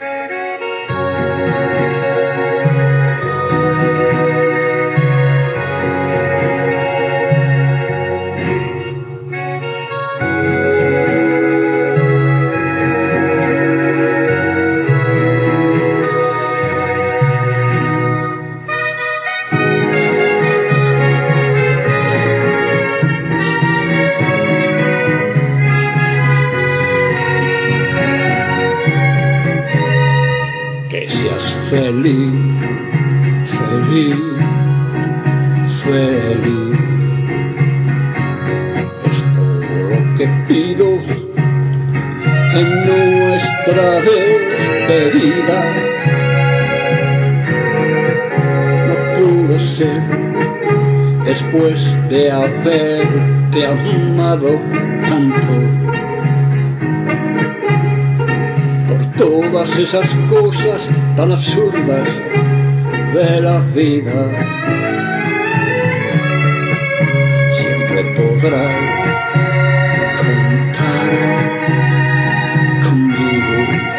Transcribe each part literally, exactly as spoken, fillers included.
Que seas feliz, feliz, feliz. Es todo lo que pido en nuestra despedida. No pudo ser después de haberte amado tanto. Todas esas cosas tan absurdas de la vida, siempre podrás contar conmigo.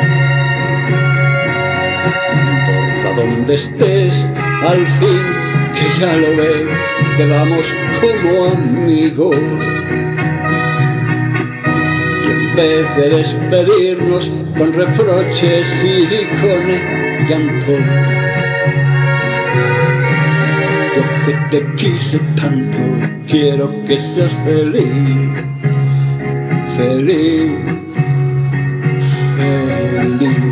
No importa dónde estés, al fin que ya lo ves, quedamos como amigos. En vez de despedirnos con reproches y con llanto, yo que te quise tanto, quiero que seas feliz, feliz, feliz.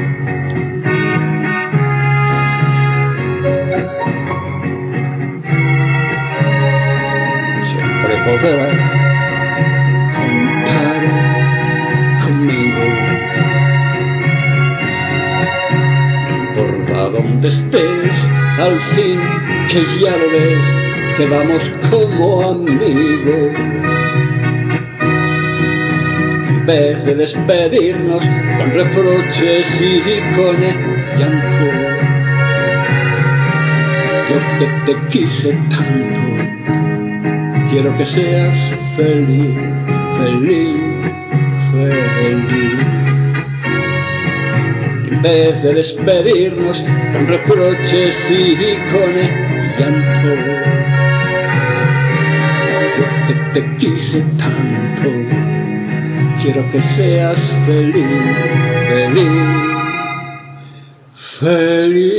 Siempre podrás donde estés, al fin que ya lo ves, quedamos como amigos. En vez de despedirnos con reproches y con llanto, yo que te quise tanto, quiero que seas feliz, feliz, feliz. En vez de despedirnos con reproches y con llanto, yo que te quise tanto, quiero que seas feliz, feliz, feliz.